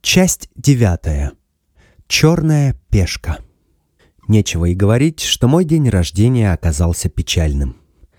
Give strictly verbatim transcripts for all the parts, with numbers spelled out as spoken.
Часть девятая. Черная пешка. Нечего и говорить, что мой день рождения оказался печальным.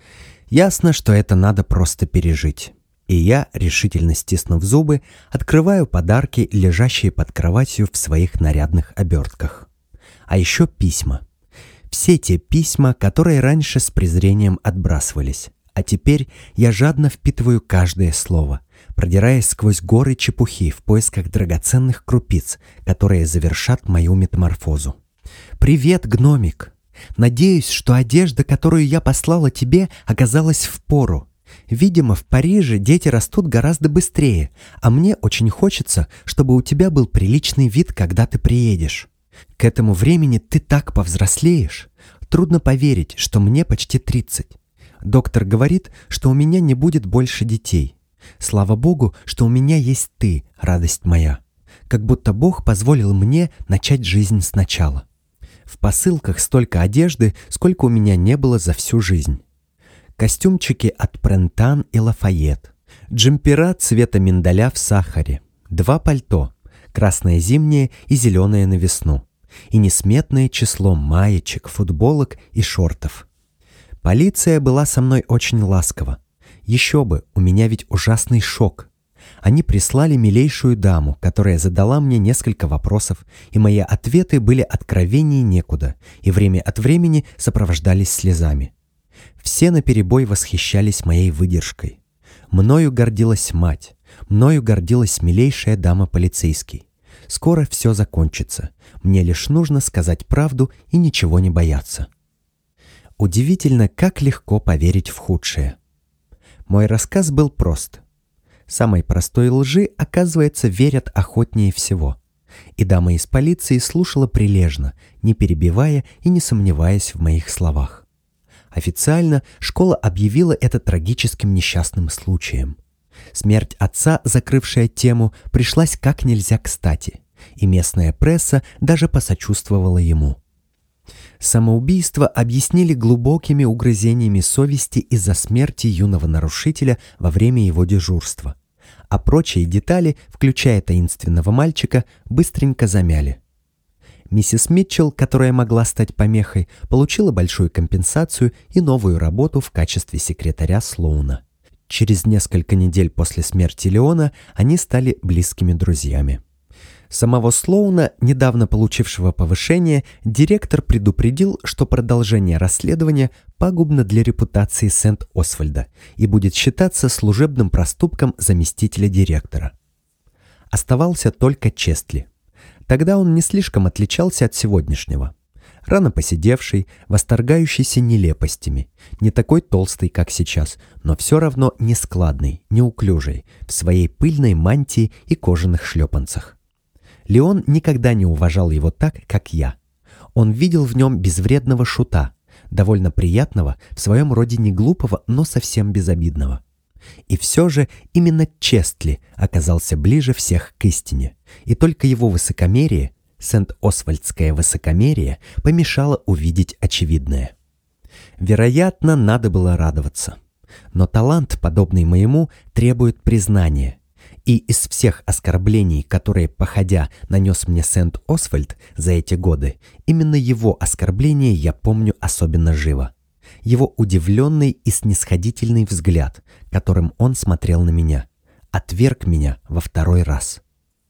Ясно, что это надо просто пережить. И я, решительно стиснув зубы, открываю подарки, лежащие под кроватью в своих нарядных обертках. А еще письма. Все те письма, которые раньше с презрением отбрасывались. А теперь я жадно впитываю каждое слово, продираясь сквозь горы чепухи в поисках драгоценных крупиц, которые завершат мою метаморфозу. «Привет, гномик! Надеюсь, что одежда, которую я послала тебе, оказалась впору. Видимо, в Париже дети растут гораздо быстрее, а мне очень хочется, чтобы у тебя был приличный вид, когда ты приедешь. К этому времени ты так повзрослеешь. Трудно поверить, что мне почти тридцать. Доктор говорит, что у меня не будет больше детей. Слава Богу, что у меня есть ты, радость моя. Как будто Бог позволил мне начать жизнь сначала. В посылках столько одежды, сколько у меня не было за всю жизнь. Костюмчики от Прентан и Лафайет, джемпера цвета миндаля в сахаре, два пальто, красное зимнее и зеленое на весну, и несметное число маечек, футболок и шортов. Полиция была со мной очень ласкова. Еще бы, у меня ведь ужасный шок. Они прислали милейшую даму, которая задала мне несколько вопросов, и мои ответы были откровенней некуда, и время от времени сопровождались слезами. Все наперебой восхищались моей выдержкой. Мною гордилась мать, мною гордилась милейшая дама-полицейский. Скоро все закончится. Мне лишь нужно сказать правду и ничего не бояться. Удивительно, как легко поверить в худшее. Мой рассказ был прост. Самой простой лжи, оказывается, верят охотнее всего. И дама из полиции слушала прилежно, не перебивая и не сомневаясь в моих словах. Официально школа объявила это трагическим несчастным случаем. Смерть отца, закрывшая тему, пришлась как нельзя кстати, и местная пресса даже посочувствовала ему. Самоубийство объяснили глубокими угрызениями совести из-за смерти юного нарушителя во время его дежурства, а прочие детали, включая таинственного мальчика, быстренько замяли. Миссис Митчелл, которая могла стать помехой, получила большую компенсацию и новую работу в качестве секретаря Слоуна. Через несколько недель после смерти Леона они стали близкими друзьями. Самого Слоуна, недавно получившего повышение, директор предупредил, что продолжение расследования пагубно для репутации Сент-Освальда и будет считаться служебным проступком заместителя директора. Оставался только Честли. Тогда он не слишком отличался от сегодняшнего. Рано посидевший, восторгающийся нелепостями, не такой толстый, как сейчас, но все равно нескладный, неуклюжий, в своей пыльной мантии и кожаных шлепанцах. Леон никогда не уважал его так, как я. Он видел в нем безвредного шута, довольно приятного, в своем роде не глупого, но совсем безобидного. И все же именно Честли оказался ближе всех к истине, и только его высокомерие, Сент-Освальдское высокомерие, помешало увидеть очевидное. Вероятно, надо было радоваться. Но талант, подобный моему, требует признания. И из всех оскорблений, которые, походя, нанес мне Сент-Освальд за эти годы, именно его оскорбление я помню особенно живо. Его удивленный и снисходительный взгляд, которым он смотрел на меня, отверг меня во второй раз.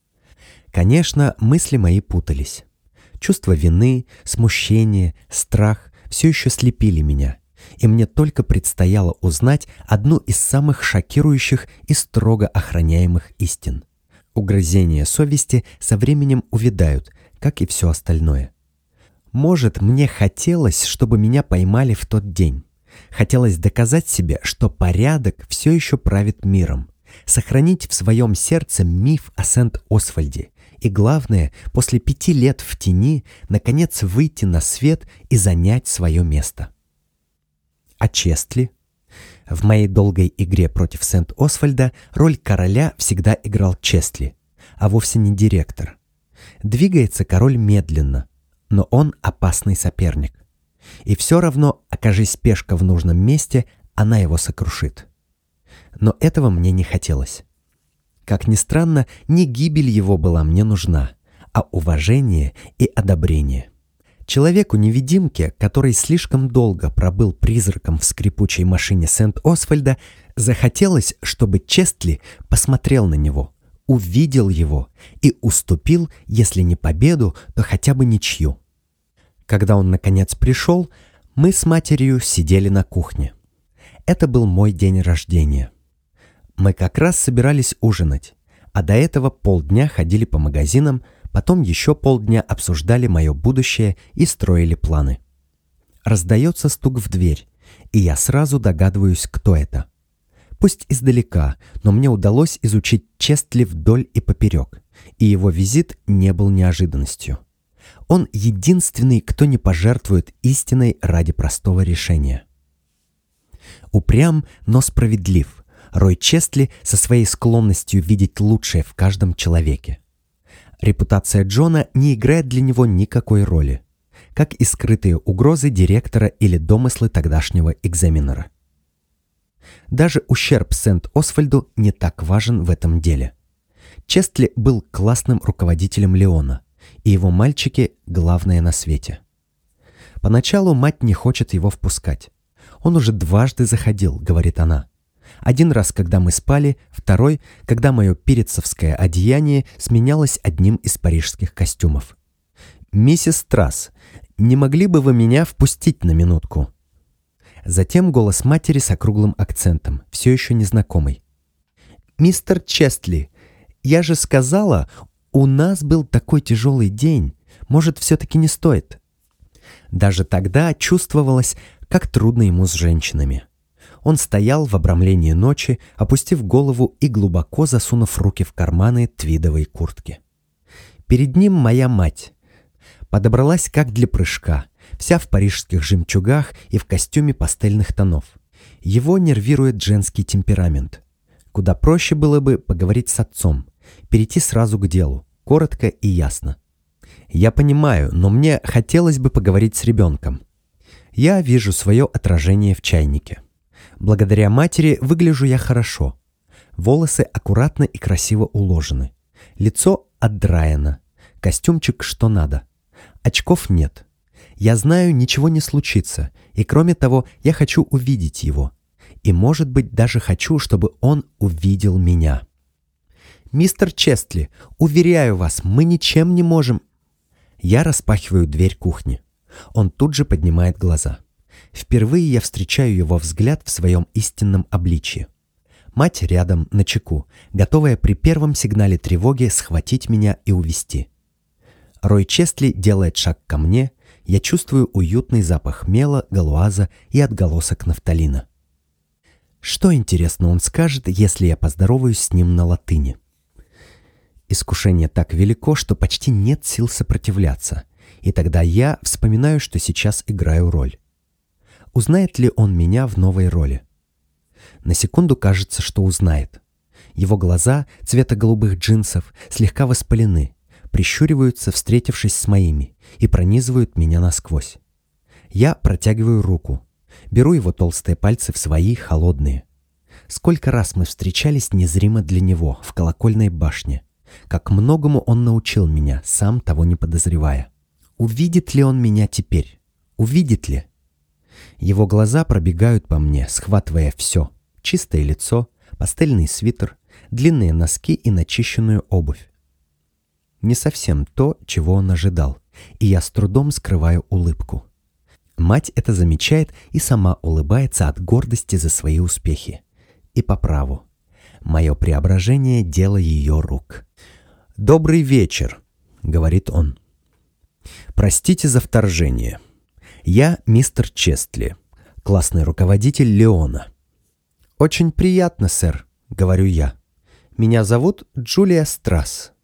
Конечно, мысли мои путались. Чувство вины, смущение, страх все еще слепили меня, и мне только предстояло узнать одну из самых шокирующих и строго охраняемых истин. Угрызения совести со временем увядают, как и все остальное. Может, мне хотелось, чтобы меня поймали в тот день. Хотелось доказать себе, что порядок все еще правит миром, сохранить в своем сердце миф о Сент-Освальде и, главное, после пяти лет в тени, наконец выйти на свет и занять свое место. А Честли? В моей долгой игре против Сент-Освальда роль короля всегда играл Честли, а вовсе не директор. Двигается король медленно, но он опасный соперник. И все равно, окажись пешка в нужном месте, она его сокрушит. Но этого мне не хотелось. Как ни странно, не гибель его была мне нужна, а уважение и одобрение. Человеку-невидимке, который слишком долго пробыл призраком в скрипучей машине Сент-Освальда, захотелось, чтобы Честли посмотрел на него, увидел его и уступил, если не победу, то хотя бы ничью. Когда он наконец пришел, мы с матерью сидели на кухне. Это был мой день рождения. Мы как раз собирались ужинать, а до этого полдня ходили по магазинам, потом еще полдня обсуждали мое будущее и строили планы. Раздается стук в дверь, и я сразу догадываюсь, кто это. Пусть издалека, но мне удалось изучить Честли вдоль и поперек, и его визит не был неожиданностью. Он единственный, кто не пожертвует истиной ради простого решения. Упрям, но справедлив, Рой Честли со своей склонностью видеть лучшее в каждом человеке. Репутация Джона не играет для него никакой роли, как и скрытые угрозы директора или домыслы тогдашнего экзаменера. Даже ущерб Сент-Освальду не так важен в этом деле. Честли был классным руководителем Леона, и его мальчики – главное на свете. Поначалу мать не хочет его впускать. «Он уже дважды заходил», — говорит она. Один раз, когда мы спали, второй, когда мое пирицовское одеяние сменялось одним из парижских костюмов. «Миссис Трасс, не могли бы вы меня впустить на минутку?» Затем голос матери с округлым акцентом, все еще незнакомый. «Мистер Честли, я же сказала, у нас был такой тяжелый день. Может, все-таки не стоит?» Даже тогда чувствовалось, как трудно ему с женщинами. Он стоял в обрамлении ночи, опустив голову и глубоко засунув руки в карманы твидовой куртки. Перед ним моя мать. Подобралась как для прыжка, вся в парижских жемчугах и в костюме пастельных тонов. Его нервирует женский темперамент. Куда проще было бы поговорить с отцом, перейти сразу к делу, коротко и ясно. Я понимаю, но мне хотелось бы поговорить с ребенком. Я вижу свое отражение в чайнике. Благодаря матери выгляжу я хорошо. Волосы аккуратно и красиво уложены. Лицо отдраено. Костюмчик что надо. Очков нет. Я знаю, ничего не случится, и кроме того, я хочу увидеть его. И, может быть, даже хочу, чтобы он увидел меня. «Мистер Честли, уверяю вас, мы ничем не можем...» Я распахиваю дверь кухни. Он тут же поднимает глаза. Впервые я встречаю его взгляд в своем истинном обличье. Мать рядом, начеку, готовая при первом сигнале тревоги схватить меня и увести. Рой Честли делает шаг ко мне, я чувствую уютный запах мела, галуаза и отголосок нафталина. Что, интересно, он скажет, если я поздороваюсь с ним на латыни? Искушение так велико, что почти нет сил сопротивляться, и тогда я вспоминаю, что сейчас играю роль. Узнает ли он меня в новой роли? На секунду кажется, что узнает. Его глаза цвета голубых джинсов слегка воспалены, прищуриваются, встретившись с моими, и пронизывают меня насквозь. Я протягиваю руку, беру его толстые пальцы в свои, холодные. Сколько раз мы встречались незримо для него в колокольной башне. Как многому он научил меня, сам того не подозревая. Увидит ли он меня теперь? Увидит ли? Его глаза пробегают по мне, схватывая все. Чистое лицо, пастельный свитер, длинные носки и начищенную обувь. Не совсем то, чего он ожидал, и я с трудом скрываю улыбку. Мать это замечает и сама улыбается от гордости за свои успехи. И по праву. Мое преображение – дело ее рук. «Добрый вечер», — говорит он. «Простите за вторжение. Я мистер Честли, классный руководитель Леона». «Очень приятно, сэр», — говорю я. «Меня зовут Джулия Страсс».